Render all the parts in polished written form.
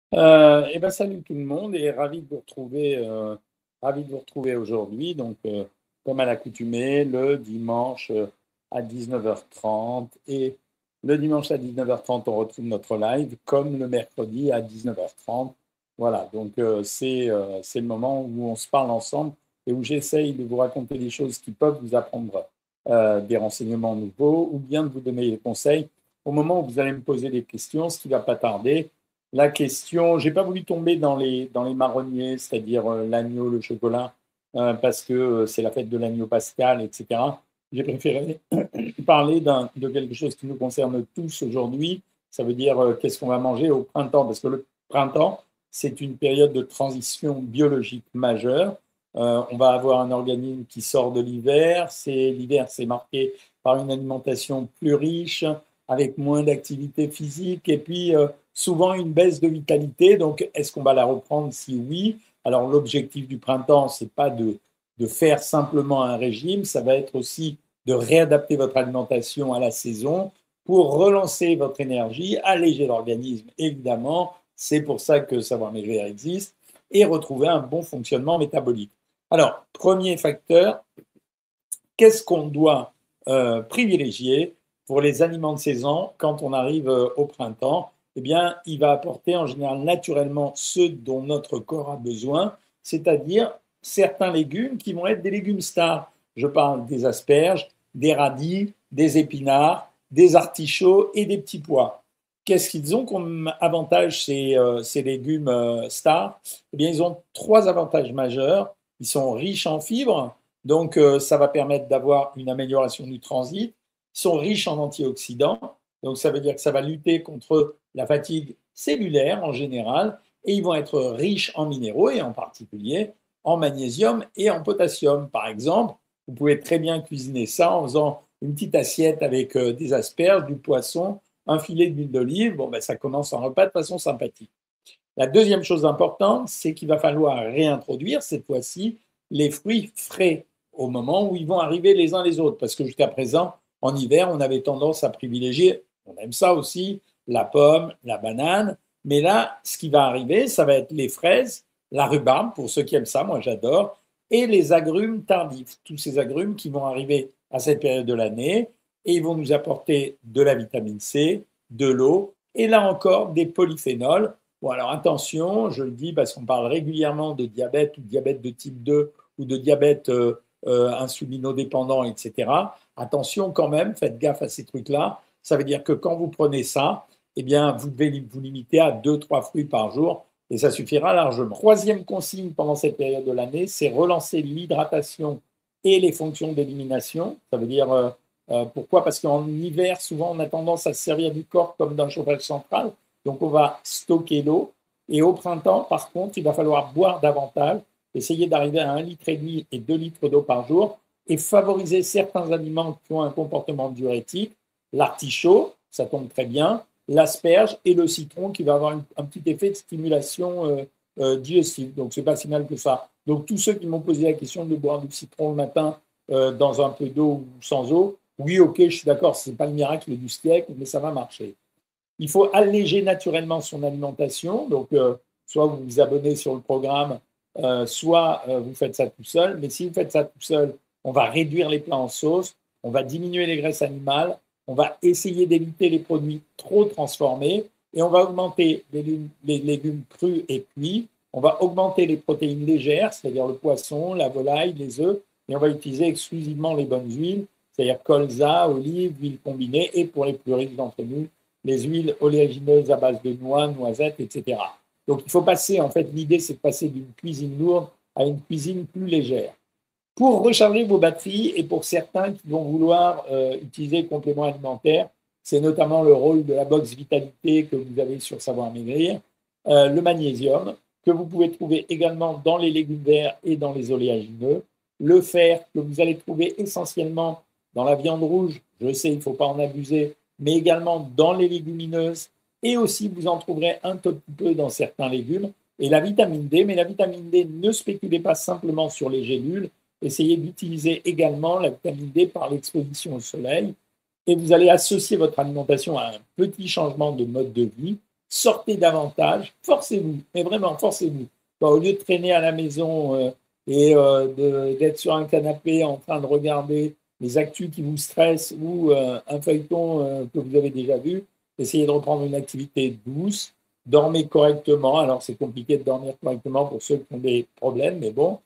Salut tout le monde et ravi de vous retrouver aujourd'hui. Comme à l'accoutumée, le dimanche à 19h30 et le dimanche à 19h30, on retrouve notre live comme le mercredi à 19h30. Voilà, c'est le moment où on se parle ensemble et où j'essaye de vous raconter des choses qui peuvent vous apprendre des renseignements nouveaux ou bien de vous donner des conseils au moment où vous allez me poser des questions, ce qui ne va pas tarder. La question, j'ai pas voulu tomber dans les marronniers, c'est-à-dire l'agneau, le chocolat, parce que c'est la fête de l'agneau pascal, etc. J'ai préféré parler de quelque chose qui nous concerne tous aujourd'hui. Ça veut dire qu'est-ce qu'on va manger au printemps, parce que le printemps, c'est une période de transition biologique majeure. On va avoir un organisme qui sort de l'hiver. L'hiver, c'est marqué par une alimentation plus riche, avec moins d'activité physique, et puis souvent une baisse de vitalité. Donc, est-ce qu'on va la reprendre? Si oui, alors l'objectif du printemps, c'est pas de faire simplement un régime, ça va être aussi de réadapter votre alimentation à la saison pour relancer votre énergie, alléger l'organisme, évidemment. C'est pour ça que Savoir Maigrir existe et retrouver un bon fonctionnement métabolique. Alors, premier facteur, qu'est-ce qu'on doit privilégier pour les aliments de saison quand on arrive au printemps? Eh bien, il va apporter en général naturellement ceux dont notre corps a besoin, c'est-à-dire certains légumes qui vont être des légumes stars. Je parle des asperges, des radis, des épinards, des artichauts et des petits pois. Qu'est-ce qu'ils ont comme avantage, ces légumes stars? Eh bien, ils ont trois avantages majeurs. Ils sont riches en fibres, donc, ça va permettre d'avoir une amélioration du transit. Ils sont riches en antioxydants, donc ça veut dire que ça va lutter contre la fatigue cellulaire en général, et ils vont être riches en minéraux, et en particulier en magnésium et en potassium. Par exemple, vous pouvez très bien cuisiner ça en faisant une petite assiette avec des asperges, du poisson, un filet d'huile d'olive. Bon, ben, ça commence un repas de façon sympathique. La deuxième chose importante, c'est qu'il va falloir réintroduire cette fois-ci les fruits frais au moment où ils vont arriver les uns les autres. Parce que jusqu'à présent, en hiver, on avait tendance à privilégier, on aime ça aussi, la pomme, la banane. Mais là, ce qui va arriver, ça va être les fraises, la rhubarbe, pour ceux qui aiment ça, moi j'adore, et les agrumes tardifs. Tous ces agrumes qui vont arriver à cette période de l'année et ils vont nous apporter de la vitamine C, de l'eau et là encore des polyphénols. Bon, alors attention, je le dis parce qu'on parle régulièrement de diabète ou diabète de type 2 ou de diabète insulinodépendant, etc. Attention quand même, faites gaffe à ces trucs-là. Ça veut dire que quand vous prenez ça, eh bien, vous devez vous limiter à 2-3 fruits par jour et ça suffira largement. Troisième consigne pendant cette période de l'année, c'est relancer l'hydratation et les fonctions d'élimination. Ça veut dire pourquoi? Parce qu'en hiver, souvent, on a tendance à se servir du corps comme d'un chauffage central. Donc, on va stocker l'eau. Et au printemps, par contre, il va falloir boire davantage, essayer d'arriver à 1,5 litre et 2 litres d'eau par jour et favoriser certains aliments qui ont un comportement diurétique. L'artichaut, ça tombe très bien, l'asperge et le citron qui va avoir un petit effet de stimulation digestive. Donc, c'est pas si mal que ça. Donc, tous ceux qui m'ont posé la question de boire du citron le matin dans un peu d'eau ou sans eau, oui, ok, je suis d'accord, ce n'est pas le miracle du siècle, mais ça va marcher. Il faut alléger naturellement son alimentation. Donc, soit vous vous abonnez sur le programme, soit vous faites ça tout seul. Mais si vous faites ça tout seul, on va réduire les plats en sauce, on va diminuer les graisses animales, on va essayer d'éviter les produits trop transformés et on va augmenter les légumes crus et cuits. On va augmenter les protéines légères, c'est-à-dire le poisson, la volaille, les œufs, et on va utiliser exclusivement les bonnes huiles, c'est-à-dire colza, olive, huile combinée, et pour les plus riches d'entre nous, les huiles oléagineuses à base de noix, noisettes, etc. Donc il faut passer, en fait, l'idée c'est de passer d'une cuisine lourde à une cuisine plus légère. Pour recharger vos batteries et pour certains qui vont vouloir utiliser le complément alimentaire, c'est notamment le rôle de la box vitalité que vous avez sur Savoir Maigrir, le magnésium, que vous pouvez trouver également dans les légumes verts et dans les oléagineux, le fer que vous allez trouver essentiellement dans la viande rouge, je sais, il ne faut pas en abuser, mais également dans les légumineuses, et aussi vous en trouverez un tout petit peu dans certains légumes, et la vitamine D, mais la vitamine D, ne spéculez pas simplement sur les gélules, essayez d'utiliser également la vitamine D par l'exposition au soleil, et vous allez associer votre alimentation à un petit changement de mode de vie. sortez davantage, forcez-vous, mais vraiment, forcez-vous. Au lieu de traîner à la maison et d'être sur un canapé en train de regarder les actus qui vous stressent ou un feuilleton que vous avez déjà vu, essayez de reprendre une activité douce, dormez correctement. Alors, c'est compliqué de dormir correctement pour ceux qui ont des problèmes, mais bon.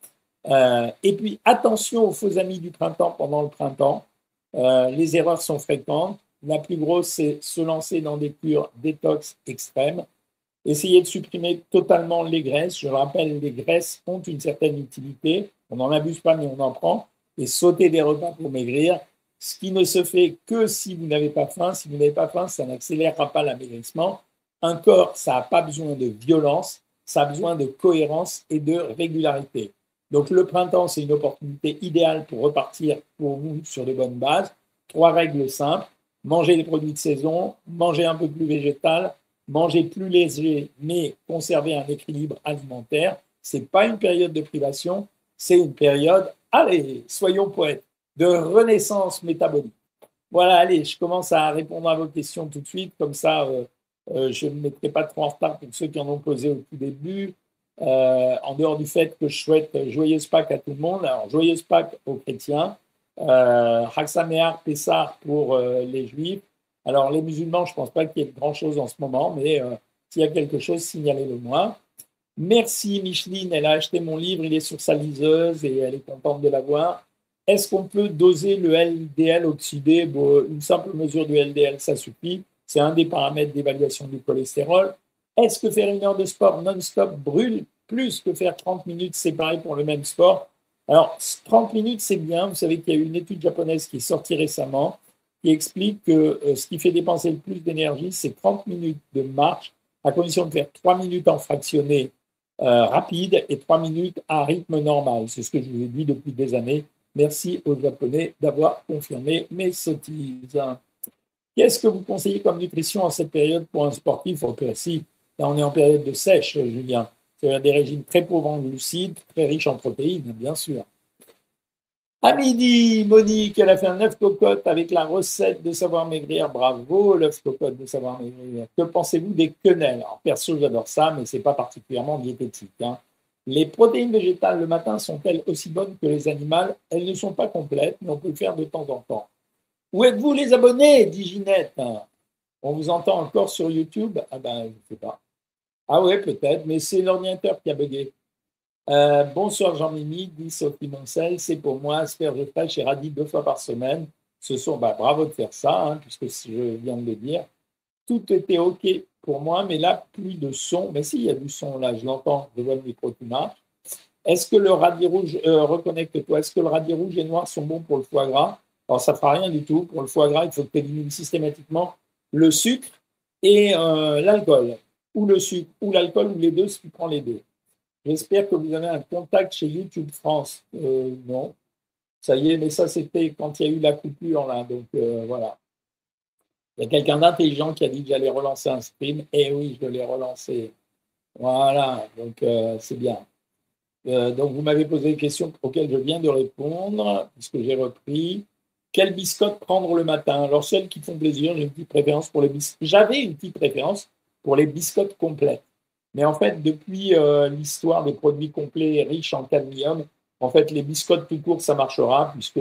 Et puis, attention aux faux amis du printemps pendant le printemps. Les erreurs sont fréquentes. La plus grosse, c'est se lancer dans des cures détox extrêmes. Essayez de supprimer totalement les graisses. Je rappelle, les graisses ont une certaine utilité. On n'en abuse pas, mais on en prend. Et sauter des repas pour maigrir, ce qui ne se fait que si vous n'avez pas faim. Si vous n'avez pas faim, ça n'accélérera pas l'amaigrissement. Un corps, ça n'a pas besoin de violence, ça a besoin de cohérence et de régularité. Donc le printemps, c'est une opportunité idéale pour repartir pour vous sur de bonnes bases. 3 règles simples. Manger des produits de saison, manger un peu plus végétal, manger plus léger, mais conserver un équilibre alimentaire. Ce n'est pas une période de privation, c'est une période, allez, soyons poètes, de renaissance métabolique. Voilà, allez, je commence à répondre à vos questions tout de suite, comme ça, je ne me mettrai pas trop en retard pour ceux qui en ont posé au tout début. En dehors du fait que je souhaite joyeuse Pâques à tout le monde, alors joyeuse Pâques aux chrétiens, Chag Sameach, Pessah pour les juifs. Alors les musulmans, je ne pense pas qu'il y ait grand-chose en ce moment, mais s'il y a quelque chose, signalez-le moi. Merci Micheline, elle a acheté mon livre, il est sur sa liseuse et elle est contente de l'avoir. Est-ce qu'on peut doser le LDL oxydé? Bon, une simple mesure du LDL, ça suffit. C'est un des paramètres d'évaluation du cholestérol. Est-ce que faire une heure de sport non-stop brûle plus que faire 30 minutes séparées pour le même sport? Alors, 30 minutes, c'est bien. Vous savez qu'il y a eu une étude japonaise qui est sortie récemment qui explique que ce qui fait dépenser le plus d'énergie, c'est 30 minutes de marche, à condition de faire 3 minutes en fractionné rapide et 3 minutes à rythme normal. C'est ce que je vous ai dit depuis des années. Merci aux Japonais d'avoir confirmé mes sottises. Qu'est-ce que vous conseillez comme nutrition en cette période pour un sportif au précis? Là, on est en période de sèche, Julien. C'est-à-dire des régimes très pauvres en glucides, très riches en protéines, bien sûr. À midi, Monique, elle a fait un œuf cocotte avec la recette de Savoir Maigrir. Bravo, l'œuf cocotte de Savoir Maigrir. Que pensez-vous des quenelles? Alors, perso, j'adore ça, mais ce n'est pas particulièrement diététique. Les protéines végétales le matin sont-elles aussi bonnes que les animales? Elles ne sont pas complètes, mais on peut le faire de temps en temps. Où êtes-vous les abonnés? Dit Ginette. On vous entend encore sur YouTube? Ah ben, je ne sais pas. Ah ouais, peut-être, mais c'est l'ordinateur qui a bugué. Bonsoir Jean-Mimi, dit Sophie Moncel, c'est pour moi, asperges fraîches et radis 2 fois par semaine. Ce sont, bravo de faire ça, puisque je viens de le dire. Tout était OK pour moi, mais là, plus de son. Mais si, il y a du son là, je l'entends, je vois le micro qui marche. Est-ce que le radis rouge, reconnecte-toi, est-ce que le radis rouge et noir sont bons pour le foie gras? Alors, ça ne fera rien du tout. Pour le foie gras, il faut que tu élimines systématiquement le sucre et l'alcool. Ou le sucre, ou l'alcool, ou les deux, si tu prends les deux. J'espère que vous avez un contact chez YouTube France. Non. Ça y est, mais ça, c'était quand il y a eu la coupure, là. Donc, voilà. Il y a quelqu'un d'intelligent qui a dit que j'allais relancer un stream. Eh oui, je l'ai relancé. Voilà. Donc, c'est bien. Donc, vous m'avez posé des questions auxquelles je viens de répondre, puisque j'ai repris. Quelle biscotte prendre le matin? Alors, celles qui font plaisir, j'ai une petite préférence pour les biscottes. J'avais une petite préférence pour les biscottes complètes. Mais en fait, depuis l'histoire des produits complets riches en cadmium, en fait, les biscottes tout court, ça marchera, puisque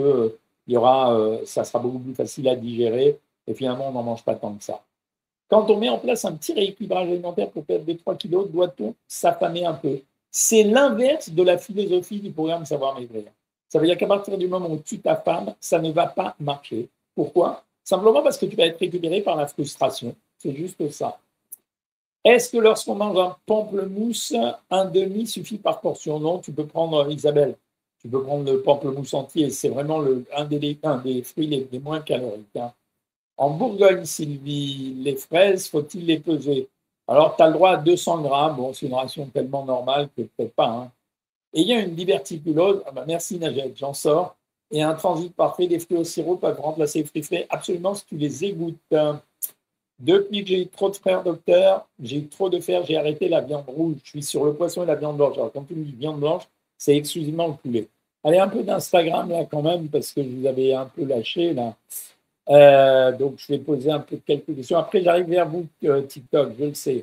ça sera beaucoup plus facile à digérer, et finalement, on n'en mange pas tant que ça. Quand on met en place un petit rééquilibrage alimentaire pour perdre 2-3 kilos, doit-on s'affamer un peu? C'est l'inverse de la philosophie du programme Savoir Maigrir. Ça veut dire qu'à partir du moment où tu t'affames, ça ne va pas marcher. Pourquoi? Simplement parce que tu vas être récupéré par la frustration. C'est juste ça. Est-ce que lorsqu'on mange un pamplemousse, un demi suffit par portion? Non, tu peux prendre, Isabelle, tu peux prendre le pamplemousse entier. C'est vraiment un des fruits les moins caloriques. En Bourgogne, Sylvie, les fraises, faut-il les peser? Alors, tu as le droit à 200 grammes. Bon, c'est une ration tellement normale que peut-être pas. Et il y a une diverticulose. Merci, Najed, j'en sors. Et un transit parfait, des fruits au sirop peuvent remplacer les fruits frais absolument si tu les égouttes. Depuis que j'ai eu trop de frères docteurs, j'ai eu trop de fer, j'ai arrêté la viande rouge. Je suis sur le poisson et la viande blanche. Alors, quand tu me dis viande blanche, c'est exclusivement le poulet. Allez, un peu d'Instagram là quand même, parce que je vous avais un peu lâché là. Donc, je vais poser un peu quelques questions. Après, j'arrive vers vous, TikTok, je le sais.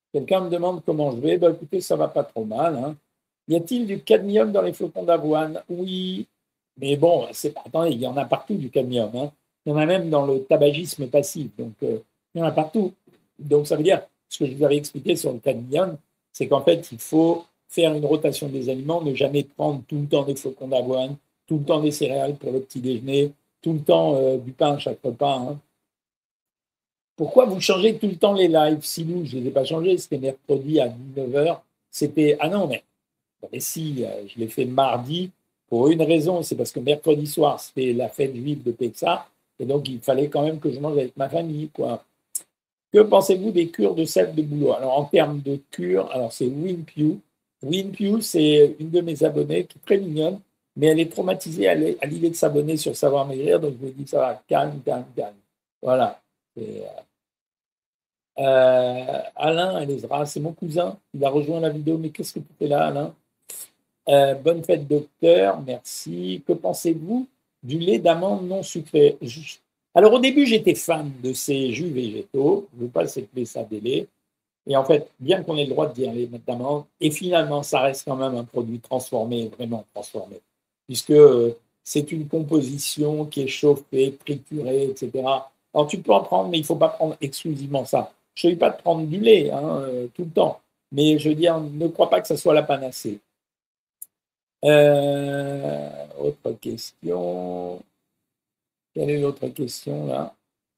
Quelqu'un me demande comment je vais. Ben, écoutez, ça va pas trop mal, hein. Y a-t-il du cadmium dans les flocons d'avoine? Oui, mais bon, attendez, il y en a partout du cadmium, hein. Il y en a même dans le tabagisme passif, donc il y en a partout. Donc ça veut dire, ce que je vous avais expliqué sur le cadmium, c'est qu'en fait, il faut faire une rotation des aliments, ne jamais prendre tout le temps des flocons d'avoine, tout le temps des céréales pour le petit déjeuner, tout le temps du pain à chaque repas, hein. Pourquoi vous changez tout le temps les lives? Sinon, je ne les ai pas changés, c'était mercredi à 19h. C'était. Ah non, mais si, je l'ai fait mardi pour une raison, c'est parce que mercredi soir, c'était la fête juive de Pessah, et donc il fallait quand même que je mange avec ma famille, quoi. Que pensez-vous des cures de sel de boulot? Alors, en termes de cure, alors c'est WinPew. WinPew, c'est une de mes abonnées qui est très mignonne, mais elle est traumatisée à l'idée de s'abonner sur Savoir Maigrir, donc je me dis, ça va, calme, calme, calme. Voilà. Et, Alain Alezra, c'est mon cousin. Il a rejoint la vidéo. Mais qu'est-ce que tu fais là, Alain? Bonne fête, docteur. Merci. Que pensez-vous du lait d'amande non sucré? Alors, au début, j'étais fan de ces jus végétaux. Je ne veux pas s'appeler ça des laits. Et en fait, bien qu'on ait le droit de dire lait d'amande, et finalement, ça reste quand même un produit transformé, vraiment transformé, puisque c'est une composition qui est chauffée, triturée, etc. Alors, tu peux en prendre, mais il ne faut pas prendre exclusivement ça. Je ne dis pas de prendre du lait, hein, tout le temps, mais je veux dire, ne crois pas que ça soit la panacée. Autre question. Quelle est l'autre question là?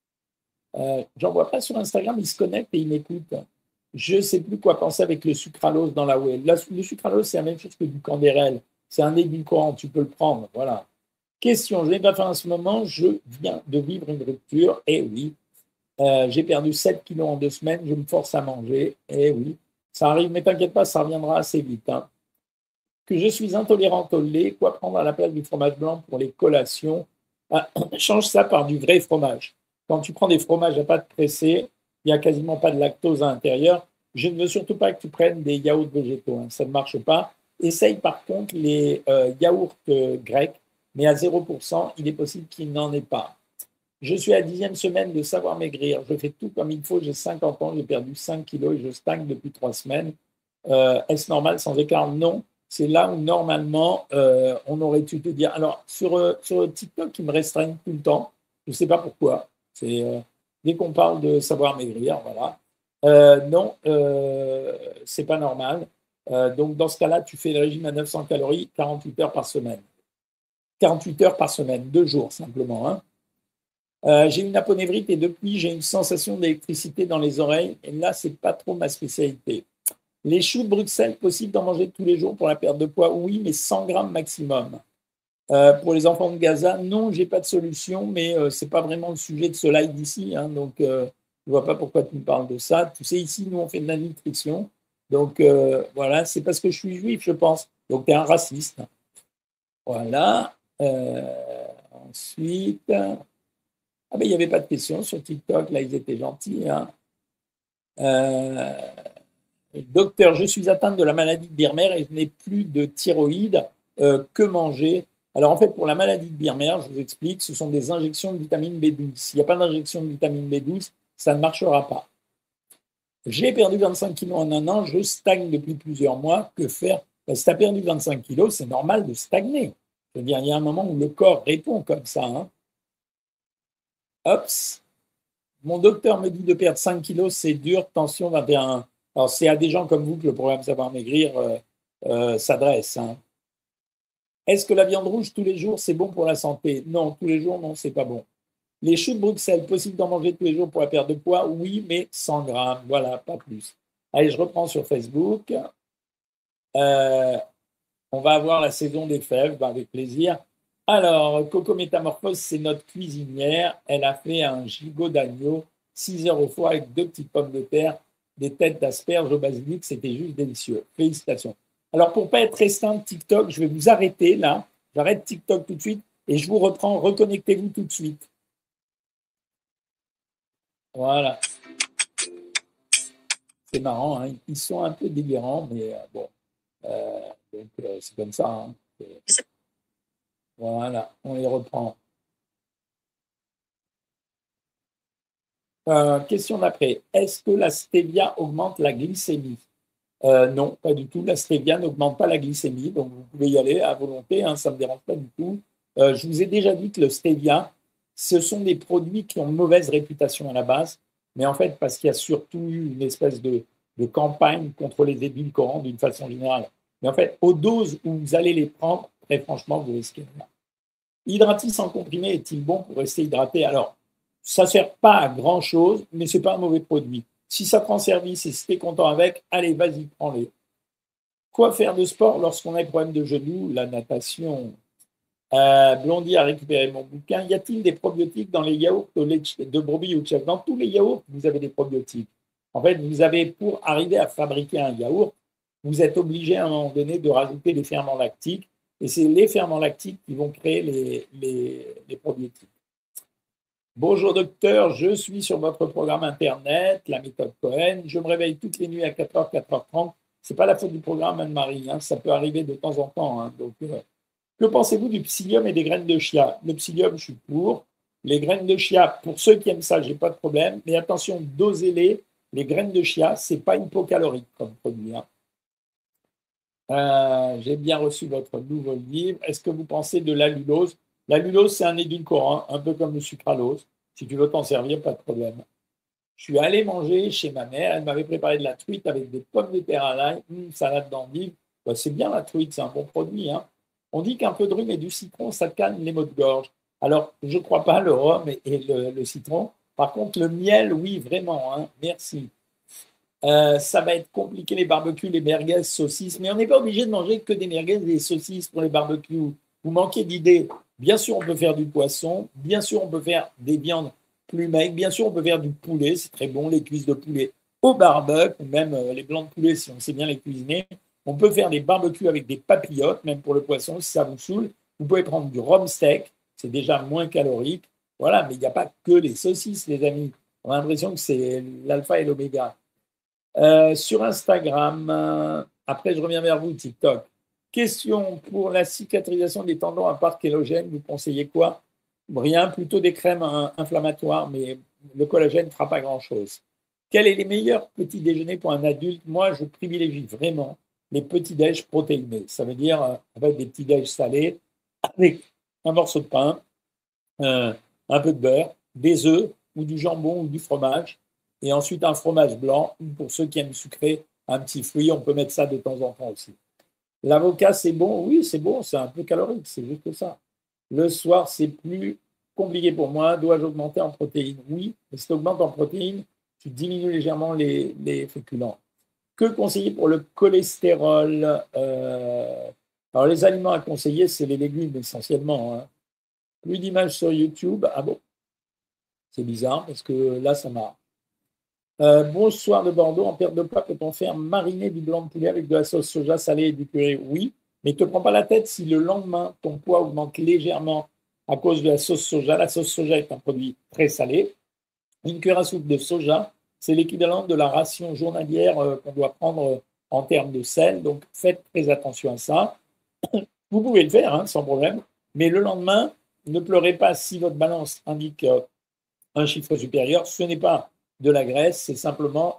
J'en vois pas sur Instagram, ils se connectent et ils m'écoutent. Je ne sais plus quoi penser avec le sucralose dans la whey. Le sucralose, c'est la même chose que du candérel. C'est un édulcorant, tu peux le prendre. Voilà. Question, je n'ai pas fait en ce moment, je viens de vivre une rupture. Eh oui, j'ai perdu 7 kilos en 2 semaines, je me force à manger. Eh oui, ça arrive, mais t'inquiète pas, ça reviendra assez vite, hein. Que je suis intolérante au lait, quoi prendre à la place du fromage blanc pour les collations? Ah, change ça par du vrai fromage. Quand tu prends des fromages à pâte pressée, il n'y a quasiment pas de lactose à l'intérieur. Je ne veux surtout pas que tu prennes des yaourts végétaux, hein, ça ne marche pas. Essaye par contre les yaourts grecs, mais à 0%, il est possible qu'il n'en ait pas. Je suis à la 10e semaine de savoir maigrir. Je fais tout comme il faut. J'ai 50 ans, j'ai perdu 5 kilos et je stagne depuis 3 semaines. Est-ce normal sans écart? Non. C'est là où normalement on aurait dû te dire. Alors sur TikTok, ils me restreignent tout le temps. Je ne sais pas pourquoi. C'est dès qu'on parle de savoir maigrir, voilà. Non, c'est pas normal. Donc dans ce cas-là, tu fais le régime à 900 calories, 48 heures par semaine. 48 heures par semaine, 2 jours simplement, hein. J'ai une aponévrite et depuis, j'ai une sensation d'électricité dans les oreilles. Et là, c'est pas trop ma spécialité. Les choux de Bruxelles, possible d'en manger tous les jours pour la perte de poids? Oui, mais 100 grammes maximum. Pour les enfants de Gaza, non, j'ai pas de solution, mais c'est pas vraiment le sujet de ce live d'ici, hein, donc je vois pas pourquoi tu me parles de ça. Tu sais, ici, nous, on fait de la nutrition. Donc voilà, c'est parce que je suis juif, je pense. Donc tu es un raciste. Voilà. Ensuite. Ah ben, il n'y avait pas de questions sur TikTok, là, ils étaient gentils, hein. Euh, Docteur, je suis atteinte de la maladie de Birmer et je n'ai plus de thyroïde. Que manger? Alors, en fait, pour la maladie de Birmer, je vous explique, ce sont des injections de vitamine B12. S'il n'y a pas d'injection de vitamine B12, ça ne marchera pas. J'ai perdu 25 kilos en un an, je stagne depuis plusieurs mois. Que faire? Ben, si tu as perdu 25 kilos, c'est normal de stagner. Je veux dire, il y a un moment où le corps répond comme ça, hein. Hops. Mon docteur me dit de perdre 5 kilos, c'est dur, tension 21. Alors, c'est à des gens comme vous que le programme Savoir Maigrir s'adresse, hein. Est-ce que la viande rouge tous les jours, c'est bon pour la santé? Non, tous les jours, non, c'est pas bon. Les choux de Bruxelles, possible d'en manger tous les jours pour la perte de poids? Oui, mais 100 grammes, voilà, pas plus. Allez, je reprends sur Facebook. Euh, on va avoir la saison des fèves, ben, avec plaisir. Alors, Coco Métamorphose, c'est notre cuisinière. Elle a fait un gigot d'agneau, 6 heures au four avec 2 petites pommes de terre, des têtes d'asperges au basilic. C'était juste délicieux. Félicitations. Alors, pour ne pas être restreint de TikTok, je vais vous arrêter là. J'arrête TikTok tout de suite et je vous reprends. Reconnectez-vous tout de suite. Voilà. C'est marrant, hein. Ils sont un peu délirants, mais bon. Donc, c'est comme ça, hein. Voilà, on les reprend. Question d'après. Est-ce que la stevia augmente la glycémie? Non, pas du tout. La stevia n'augmente pas la glycémie, donc vous pouvez y aller à volonté, hein, ça ne me dérange pas du tout. Je vous ai déjà dit que le stevia, ce sont des produits qui ont une mauvaise réputation à la base, mais en fait, parce qu'il y a surtout eu une espèce de campagne contre les édulcorants d'une façon générale. Mais en fait, aux doses où vous allez les prendre, très franchement, vous risquez rien. Hydratis en comprimé est-il bon pour rester hydraté? Alors, ça ne sert pas à grand-chose, mais ce n'est pas un mauvais produit. Si ça prend service et si tu es content avec, allez, vas-y, prends-les. Quoi faire de sport lorsqu'on a des problèmes de genoux? La natation. Blondie a récupéré mon bouquin. Y a-t-il des probiotiques dans les yaourts de brebis ou de chèvre? Dans tous les yaourts, vous avez des probiotiques. En fait, vous avez, pour arriver à fabriquer un yaourt, vous êtes obligé à un moment donné de rajouter des ferments lactiques. Et c'est les ferments lactiques qui vont créer les probiotiques. Bonjour docteur, je suis sur votre programme internet, la méthode Cohen. Je me réveille toutes les nuits à 4h, 4h30. Ce n'est pas la faute du programme Anne-Marie, hein, ça peut arriver de temps en temps. Hein, donc, que pensez-vous du psyllium et des graines de chia? Le psyllium, je suis pour. Les graines de chia, pour ceux qui aiment ça, je n'ai pas de problème. Mais attention, dosez-les. Les graines de chia, ce n'est pas hypocalorique comme produit. Hein. J'ai bien reçu votre nouveau livre. Est-ce que vous pensez de l'allulose? L'allulose, c'est un édulcorant, un peu comme le sucralose. Si tu veux t'en servir, pas de problème. Je suis allé manger chez ma mère. Elle m'avait préparé de la truite avec des pommes de terre à l'ail, salade d'endive. Ben, c'est bien la truite, c'est un bon produit. Hein. On dit qu'un peu de rhum et du citron, ça calme les maux de gorge. Alors, je ne crois pas le rhum et le citron. Par contre, le miel, oui, vraiment. Hein. Merci. Ça va être compliqué les barbecues, les merguez, saucisses, mais on n'est pas obligé de manger que des merguez et des saucisses pour les barbecues. Vous manquez d'idées. Bien sûr, on peut faire du poisson, bien sûr, on peut faire des viandes plus maigres, bien sûr, on peut faire du poulet, c'est très bon, les cuisses de poulet au barbecue, ou même les blancs de poulet si on sait bien les cuisiner. On peut faire des barbecues avec des papillotes, même pour le poisson, si ça vous saoule. Vous pouvez prendre du rhum steak, c'est déjà moins calorique. Voilà, mais il n'y a pas que les saucisses, les amis. On a l'impression que c'est l'alpha et l'oméga. Sur Instagram, après je reviens vers vous, TikTok. Question pour la cicatrisation des tendons à part kélogène, vous conseillez quoi? Rien, plutôt des crèmes inflammatoires, mais le collagène ne fera pas grand-chose. Quels sont les meilleurs petits déjeuners pour un adulte? Moi, je privilégie vraiment les petits déj protéinés. Ça veut dire en fait, des petits déj salés avec un morceau de pain, un peu de beurre, des œufs ou du jambon ou du fromage. Et ensuite, un fromage blanc. Pour ceux qui aiment sucré, un petit fruit. On peut mettre ça de temps en temps aussi. L'avocat, c'est bon? Oui, c'est bon. C'est un peu calorique. C'est juste ça. Le soir, c'est plus compliqué pour moi. Dois-je augmenter en protéines? Oui. Mais si tu augmentes en protéines, tu diminues légèrement les féculents. Que conseiller pour le cholestérol? Alors, les aliments à conseiller, c'est les légumes essentiellement. Hein. Plus d'images sur YouTube. Ah bon? C'est bizarre parce que là, ça marche. Bonsoir de Bordeaux. En perte de poids, peut-on faire mariner du blanc de poulet avec de la sauce soja salée et du purée? Oui, mais ne te prends pas la tête si le lendemain, ton poids augmente légèrement à cause de la sauce soja. La sauce soja est un produit très salé. Une cuillère à soupe de soja, c'est l'équivalent de la ration journalière qu'on doit prendre en termes de sel. Donc, faites très attention à ça. Vous pouvez le faire hein, sans problème, mais le lendemain, ne pleurez pas si votre balance indique un chiffre supérieur. Ce n'est pas de la graisse, c'est simplement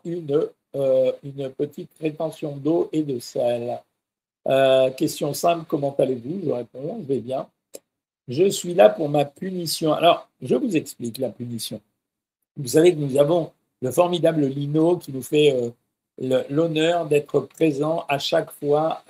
une petite rétention d'eau et de sel. Question simple, comment allez-vous? Je réponds, je vais bien. Je suis là pour ma punition. Alors, je vous explique la punition. Vous savez que nous avons le formidable Lino qui nous fait l'honneur d'être présent à chaque fois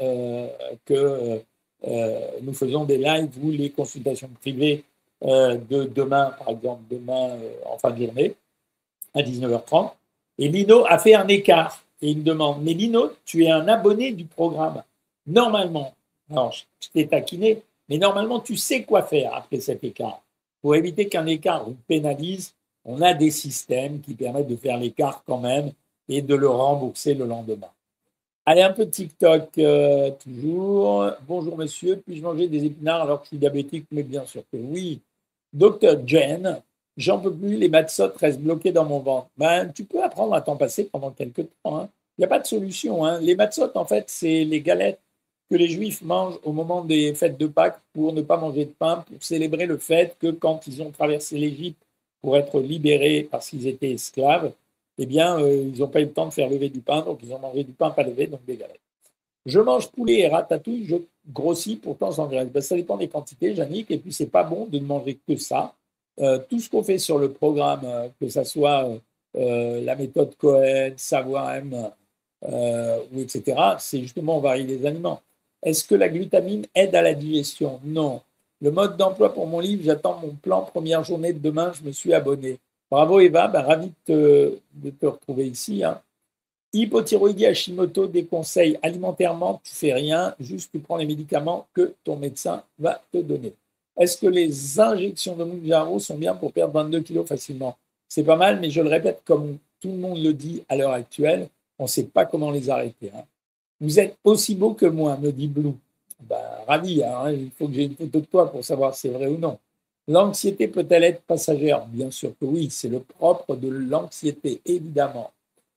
que nous faisons des lives ou les consultations privées de demain, par exemple, demain en fin de journée, à 19h30. Et Lino a fait un écart. Et il me demande, mais Lino, tu es un abonné du programme. Normalement, alors je t'ai taquiné, mais normalement, tu sais quoi faire après cet écart. Pour éviter qu'un écart vous pénalise, on a des systèmes qui permettent de faire l'écart quand même et de le rembourser le lendemain. Allez, un peu de TikTok toujours. Bonjour monsieur, puis-je manger des épinards alors que je suis diabétique? Mais bien sûr que oui. Docteur Jen, j'en peux plus, les matzot restent bloqués dans mon ventre. Ben, tu peux apprendre à t'en passer pendant quelques temps. Hein. Il n'y a pas de solution. Hein. Les matzot, en fait, c'est les galettes que les Juifs mangent au moment des fêtes de Pâques pour ne pas manger de pain, pour célébrer le fait que quand ils ont traversé l'Égypte pour être libérés parce qu'ils étaient esclaves, eh bien, ils n'ont pas eu le temps de faire lever du pain, donc ils ont mangé du pain pas levé, donc des galettes. Je mange poulet et ratatouille, je grossis, pourtant j'engraisse. Ben, ça dépend des quantités, Yannick, et puis c'est pas bon de ne manger que ça. Tout ce qu'on fait sur le programme, que ce soit la méthode Cohen, Savoir M, ou etc., c'est justement on varie les aliments. Est-ce que la glutamine aide à la digestion? Non. Le mode d'emploi pour mon livre, j'attends mon plan première journée de demain, je me suis abonné. Bravo Eva, ben, ravi de te retrouver ici. Hein. Hypothyroïdie Hashimoto, des conseils alimentairement, tu fais rien, juste tu prends les médicaments que ton médecin va te donner. Est-ce que les injections de Mounjaro sont bien pour perdre 22 kilos facilement? C'est pas mal, mais je le répète, comme tout le monde le dit à l'heure actuelle, on ne sait pas comment les arrêter. Hein. Vous êtes aussi beau que moi, me dit Blue. Ben, ravi, hein, il faut que j'ai une photo de toi pour savoir si c'est vrai ou non. L'anxiété peut-elle être passagère? Bien sûr que oui, c'est le propre de l'anxiété, évidemment.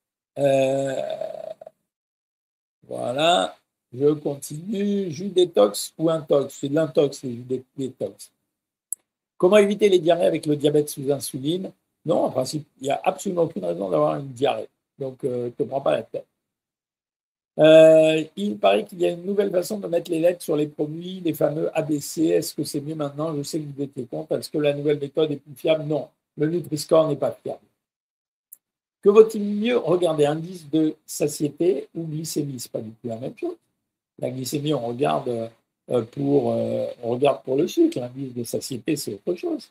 Voilà, je continue. Jus détox ou intox? C'est de l'intox, les jus détox. Comment éviter les diarrhées avec le diabète sous insuline? Non, en principe, il n'y a absolument aucune raison d'avoir une diarrhée. Donc, ne te prends pas la tête. Il paraît qu'il y a une nouvelle façon de mettre les lettres sur les produits, les fameux ABC. Est-ce que c'est mieux maintenant? Je sais que vous étiez contre. Est-ce que la nouvelle méthode est plus fiable? Non, le Nutri-Score n'est pas fiable. Que vaut-il mieux regarder indice de satiété ou glycémie? Ce n'est pas du tout la même chose. La glycémie, on regarde pour le sucre. L'indice de satiété, c'est autre chose.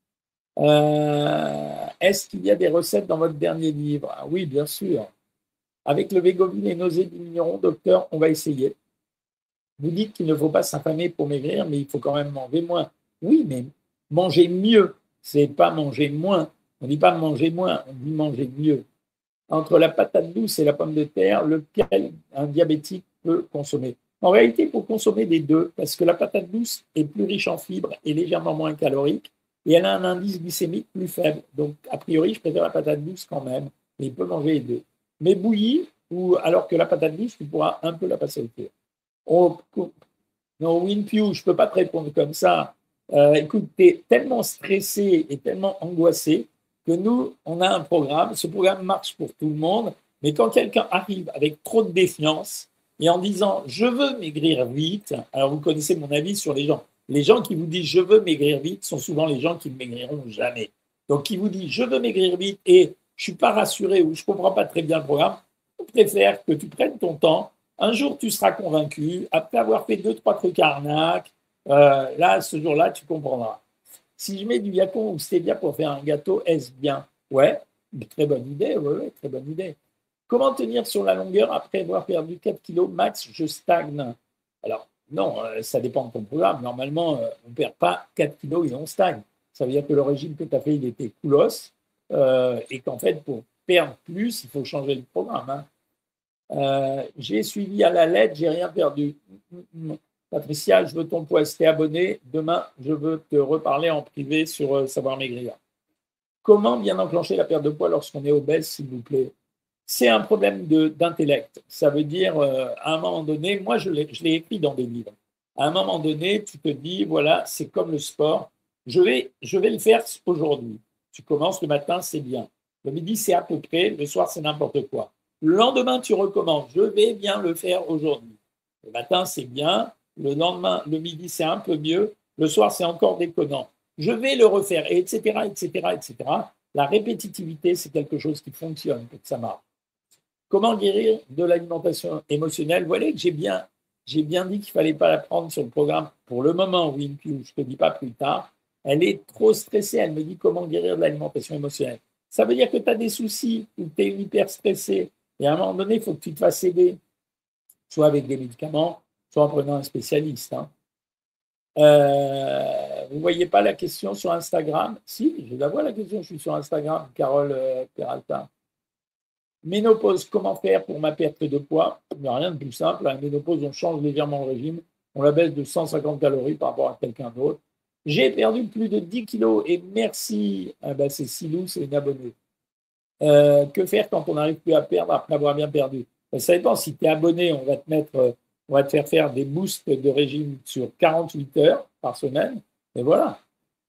Est-ce qu'il y a des recettes dans votre dernier livre? Ah, oui, bien sûr. Avec le Wegovy, les nausées diminueront, docteur, on va essayer. Vous dites qu'il ne faut pas s'affamer pour maigrir, mais il faut quand même manger moins. Oui, mais manger mieux, c'est pas manger moins. On ne dit pas manger moins, on dit manger mieux. Entre la patate douce et la pomme de terre, lequel un diabétique peut consommer? En réalité, il faut consommer les deux, parce que la patate douce est plus riche en fibres et légèrement moins calorique, et elle a un indice glycémique plus faible. Donc, a priori, je préfère la patate douce quand même, mais il peut manger les deux. Mais bouillie, ou alors que la patate douce, tu pourras un peu la passer au feu. Non, Winpew, je ne peux pas te répondre comme ça. Écoute, tu es tellement stressé et tellement angoissé que nous, on a un programme. Ce programme marche pour tout le monde. Mais quand quelqu'un arrive avec trop de défiance et en disant « je veux maigrir vite », alors vous connaissez mon avis sur les gens. Les gens qui vous disent « je veux maigrir vite » sont souvent les gens qui ne maigriront jamais. Donc, qui vous dit « je veux maigrir vite » et « je ne suis pas rassuré » ou « je ne comprends pas très bien le programme », je préfère que tu prennes ton temps. Un jour, tu seras convaincu. Après avoir fait 2-3 trucs arnaques, là, ce jour-là, tu comprendras. Si je mets du yacon ou stevia pour faire un gâteau, est-ce bien? Ouais, très bonne idée. Ouais, très bonne idée. Comment tenir sur la longueur après avoir perdu 4 kilos max? Je stagne. Alors, non, ça dépend de ton programme. Normalement, on ne perd pas 4 kilos et on stagne. Ça veut dire que le régime que tu as fait, il était coolos et qu'en fait, pour perdre plus, il faut changer le programme. Hein. J'ai suivi à la lettre, j'ai rien perdu. Patricia, je veux ton poids, si t'es abonné, demain, je veux te reparler en privé sur Savoir Maigrir. Comment bien enclencher la perte de poids lorsqu'on est obèse, s'il vous plaît? C'est un problème d'intellect. Ça veut dire, à un moment donné, moi, je l'ai écrit dans des livres. À un moment donné, tu te dis, voilà, c'est comme le sport. Je vais le faire aujourd'hui. Tu commences le matin, c'est bien. Le midi, c'est à peu près. Le soir, c'est n'importe quoi. Le lendemain, tu recommences. Je vais bien le faire aujourd'hui. Le matin, c'est bien. Le lendemain, le midi, c'est un peu mieux. Le soir, c'est encore déconnant. Je vais le refaire, et etc., etc., etc. La répétitivité, c'est quelque chose qui fonctionne pour que ça marche. Comment guérir de l'alimentation émotionnelle? Vous voyez que j'ai bien dit qu'il ne fallait pas la prendre sur le programme pour le moment, Winpew, je ne te dis pas plus tard. Elle est trop stressée, elle me dit comment guérir de l'alimentation émotionnelle. Ça veut dire que tu as des soucis ou que tu es hyper stressé. Et à un moment donné, il faut que tu te fasses aider, soit avec des médicaments, soit en prenant un spécialiste. Hein. Vous ne voyez pas la question sur Instagram? Si, je la vois la question, je suis sur Instagram, Carole Peralta. Ménopause, comment faire pour ma perte de poids? Il n'y a rien de plus simple. À la ménopause, on change légèrement le régime. On la baisse de 150 calories par rapport à quelqu'un d'autre. J'ai perdu plus de 10 kilos et merci. Ah ben c'est Silou, c'est une abonnée. Que faire quand on n'arrive plus à perdre après avoir bien perdu? Ben, ça dépend. Si tu es abonné, on va te faire des boosts de régime sur 48 heures par semaine. Et voilà.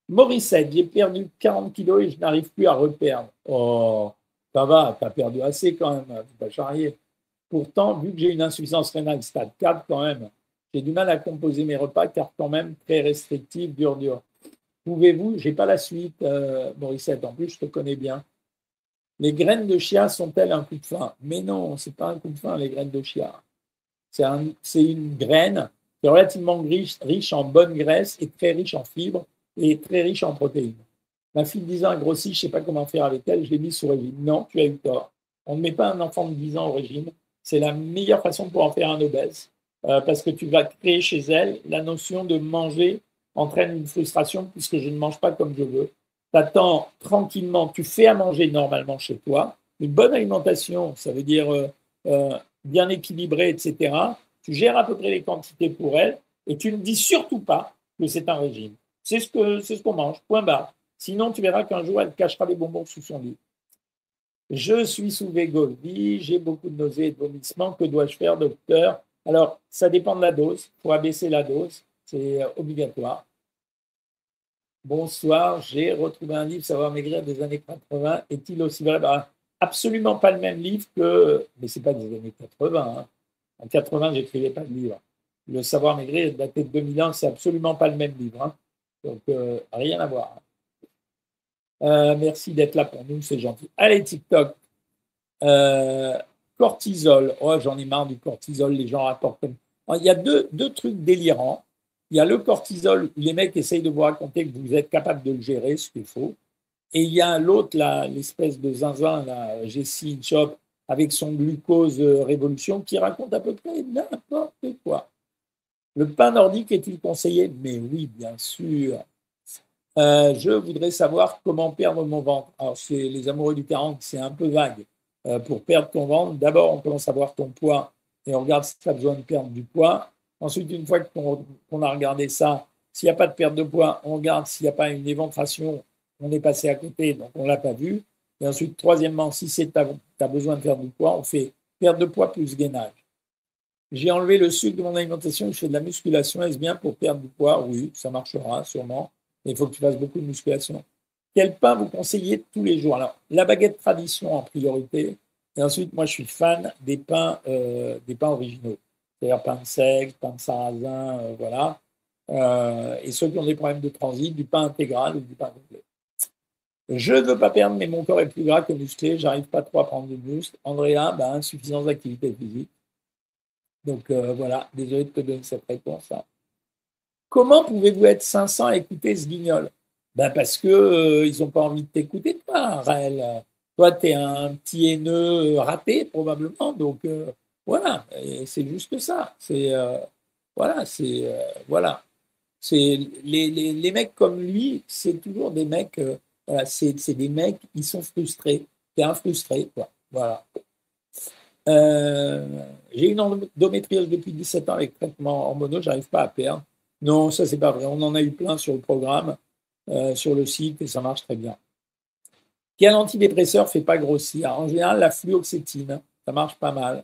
Morissette, j'ai perdu 40 kilos et je n'arrive plus à reperdre. Oh, ça va, tu as perdu assez quand même, tu pas charrier. Pourtant, vu que j'ai une insuffisance rénale stade 4 quand même, j'ai du mal à composer mes repas car quand même très restrictif, dur. Pouvez-vous, j'ai pas la suite, Morissette, en plus je te connais bien. Les graines de chia sont-elles un coup de faim? Mais non, c'est pas un coup de faim, les graines de chia. C'est une graine qui est relativement riche en bonne graisse et très riche en fibres et très riche en protéines. Ma fille de 10 ans a grossi, je ne sais pas comment faire avec elle, je l'ai mise sous régime. Non, tu as eu tort. On ne met pas un enfant de 10 ans au régime. C'est la meilleure façon pour en faire un obèse, parce que tu vas créer chez elle la notion de manger entraîne une frustration puisque je ne mange pas comme je veux. Tu attends tranquillement, tu fais à manger normalement chez toi. Une bonne alimentation, ça veut dire bien équilibré, etc. Tu gères à peu près les quantités pour elle et tu ne dis surtout pas que c'est un régime. C'est ce qu'on mange, point barre. Sinon, tu verras qu'un jour, elle cachera les bonbons sous son lit. Je suis sous Wegovy, j'ai beaucoup de nausées et de vomissements. Que dois-je faire, docteur? Alors, ça dépend de la dose. Il faut abaisser la dose. C'est obligatoire. Bonsoir, j'ai retrouvé un livre, Savoir maigrir des années 80. Est-il aussi vrai? Absolument pas le même livre que. Mais ce n'est pas des années 80. Hein. En 80, je n'écrivais pas de livre. Le Savoir maigrir est daté de 2001, c'est absolument pas le même livre. Hein. Donc, rien à voir. Merci d'être là pour nous, c'est gentil. Allez, TikTok. Cortisol. Oh, j'en ai marre du cortisol, les gens rapportent comme. Il y a deux trucs délirants. Il y a le cortisol où les mecs essayent de vous raconter que vous êtes capable de le gérer, ce qu'il faut. Et il y a l'autre, l'espèce de zinzin, Jesse Chop, avec son glucose révolution, qui raconte à peu près n'importe quoi. Le pain nordique est-il conseillé? Mais oui, bien sûr. Je voudrais savoir comment perdre mon ventre. Alors, c'est les amoureux du 40, c'est un peu vague. Pour perdre ton ventre, d'abord, on commence à voir ton poids et on regarde si tu as besoin de perdre du poids. Ensuite, une fois qu'on a regardé ça, s'il n'y a pas de perte de poids, on regarde s'il n'y a pas une éventration, on est passé à côté, donc on ne l'a pas vu. Et ensuite, troisièmement, si tu as besoin de perdre du poids, on fait perte de poids plus gainage. J'ai enlevé le sucre de mon alimentation, je fais de la musculation. Est-ce bien pour perdre du poids? Oui, ça marchera sûrement. Mais il faut que tu fasses beaucoup de musculation. Quel pain vous conseillez tous les jours? Alors, la baguette tradition en priorité. Et ensuite, moi, je suis fan des pains originaux. C'est-à-dire pain de seigle, pain de sarrasin, voilà. Et ceux qui ont des problèmes de transit, du pain intégral ou du pain complet. Je ne veux pas perdre, mais mon corps est plus gras que musclé. J'arrive pas trop à prendre du muscle. Andrea, insuffisance d'activité physique. Donc voilà, désolé de te donner cette réponse. Hein. Comment pouvez-vous être 500 à écouter ce guignol? Parce que ils n'ont pas envie de t'écouter, toi, Raël. Toi, tu es un petit haineux raté, probablement. Donc voilà, c'est juste ça. Voilà, voilà. Les mecs comme lui, c'est toujours des mecs, voilà, c'est des mecs, ils sont frustrés. T'es un frustré, quoi. Voilà. J'ai une endométriose depuis 17 ans avec traitement hormonaux, j'arrive pas à perdre. Non, ça c'est pas vrai. On en a eu plein sur le programme, sur le site et ça marche très bien. Quel antidépresseur fait pas grossir? En général, la fluoxétine, ça marche pas mal.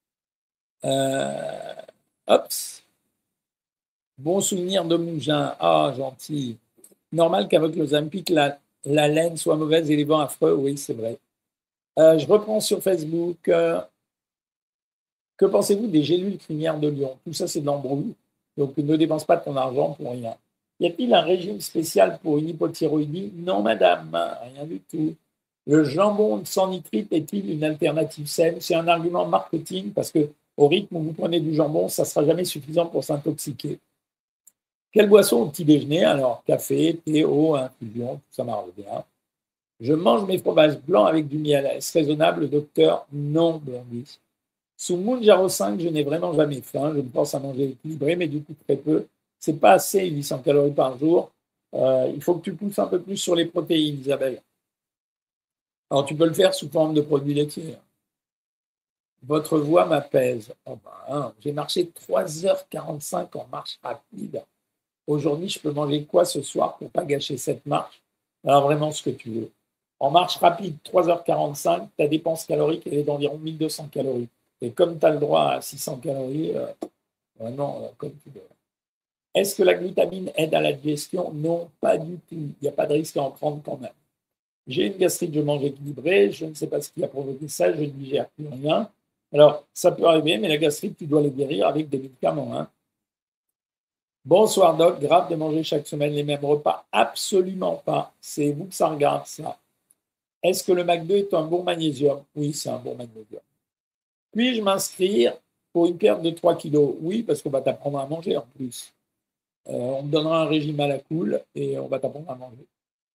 Hops. Bon souvenir de Mougin. Ah, gentil. Normal qu'avec le Zampic, la laine soit mauvaise et les vents affreux. Oui, c'est vrai. Je reprends sur Facebook. Que pensez-vous des gélules crinières de lion? Tout ça, c'est de l'embrouille. Donc, ne dépense pas ton argent pour rien. Y a-t-il un régime spécial pour une hypothyroïdie? Non, madame, rien du tout. Le jambon sans nitrite est-il une alternative saine? C'est un argument marketing parce que au rythme où vous prenez du jambon, ça ne sera jamais suffisant pour s'intoxiquer. Quelle boisson au petit déjeuner? Alors, café, thé, eau, infusion, tout ça marche bien. Je mange mes fromages blancs avec du miel. Est-ce raisonnable, docteur? Non, Blondie. Sous Mounjaro 5, je n'ai vraiment jamais faim. Je pense à manger équilibré, mais du coup très peu. C'est pas assez 800 calories par jour. Il faut que tu pousses un peu plus sur les protéines, Isabelle. Alors tu peux le faire sous forme de produits laitiers. Votre voix m'apaise. Oh j'ai marché 3h45 en marche rapide. Aujourd'hui, je peux manger quoi ce soir pour ne pas gâcher cette marche? Alors vraiment ce que tu veux. En marche rapide, 3h45, ta dépense calorique elle est d'environ 1200 calories. Et comme tu as le droit à 600 calories, vraiment, comme tu veux. Est-ce que la glutamine aide à la digestion? Non, pas du tout. Il n'y a pas de risque à en prendre quand même. J'ai une gastrite, je mange équilibré, je ne sais pas ce qui a provoqué ça, je ne digère plus rien. Alors, ça peut arriver, mais la gastrite, tu dois les guérir avec des médicaments. Hein. Bonsoir Doc, grave de manger chaque semaine les mêmes repas? Absolument pas. C'est vous que ça regarde, ça. Est-ce que le McDo est un bon magnésium? Oui, c'est un bon magnésium. Puis-je m'inscrire pour une perte de 3 kilos? Oui, parce qu'on va t'apprendre à manger en plus. On te donnera un régime à la cool et on va t'apprendre à manger.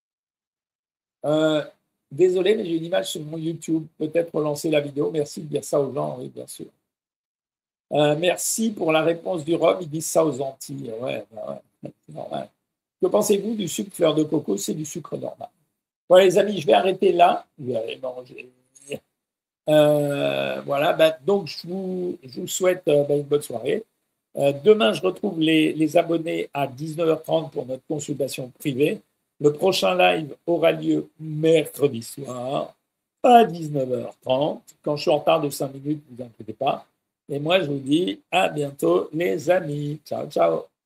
Désolé, mais j'ai une image sur mon YouTube. Peut-être relancer la vidéo. Merci de dire ça aux gens, oui, bien sûr. Merci pour la réponse du Rhum. Ils disent ça aux Antilles. Ouais, c'est normal. Que pensez-vous du sucre fleur de coco? C'est du sucre normal. Voilà, les amis, je vais arrêter là. Je vais aller manger. Voilà, donc je vous souhaite une bonne soirée. Demain, je retrouve les abonnés à 19h30 pour notre consultation privée. Le prochain live aura lieu mercredi soir à 19h30. Quand je suis en retard de 5 minutes, ne vous inquiétez pas. Et moi, je vous dis à bientôt, les amis. Ciao, ciao.